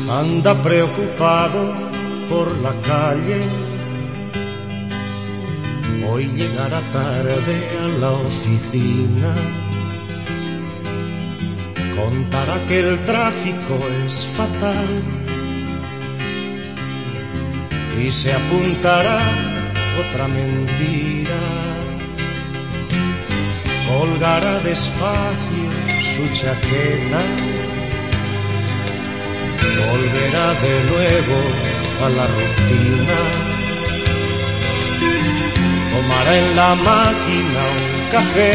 anda preocupado por la calle. Hoy llegará tarde a la oficina. Contará que el tráfico es fatal y se apuntará otra mentira. Colgará despacio su chaqueta, volverá de nuevo a la rutina. Tomará en la máquina un café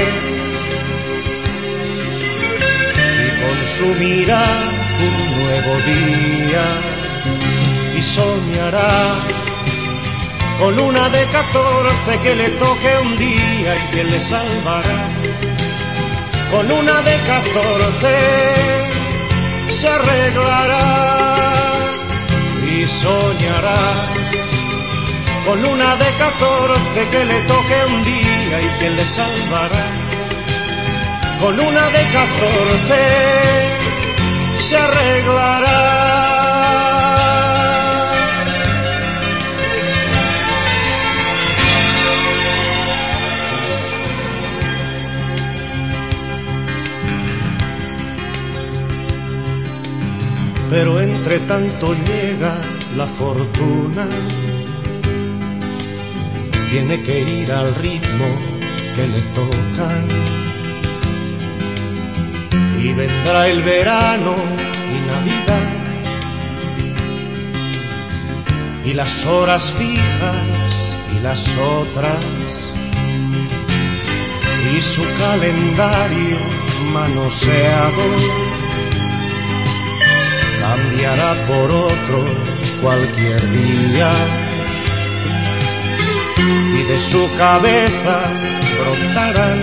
y consumirá un nuevo día. Y soñará con una de 14 que le toque un día y que le salvará. Con una de 14 se arreglará y soñará. Con una de 14 que le toque un día y que le salvará. Con una de 14 se arreglará. Pero entre tanto llega la fortuna, tiene que ir al ritmo que le tocan. Y vendrá el verano y Navidad, y las horas fijas y las otras, y su calendario manoseado cambiará por otro cualquier día. Y de su cabeza brotarán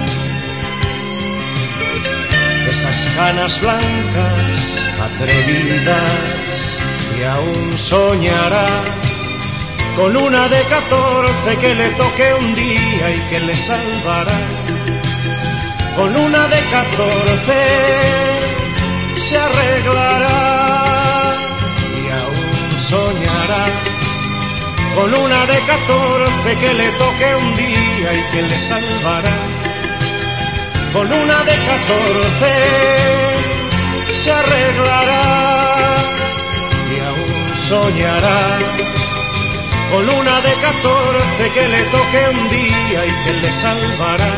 esas canas blancas atrevidas. Y aún soñará con una de 14 que le toque un día y que le salvará. Con una de 14 se arreglará. Y aún soñará con una de 14 que le toque un día y que le salvará. Con una de 14 se arreglará. Y aún soñará con una de 14 que le toque un día y que le salvará.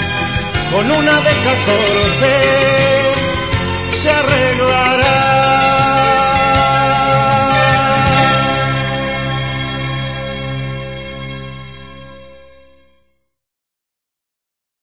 Con una de 14 se arreglará.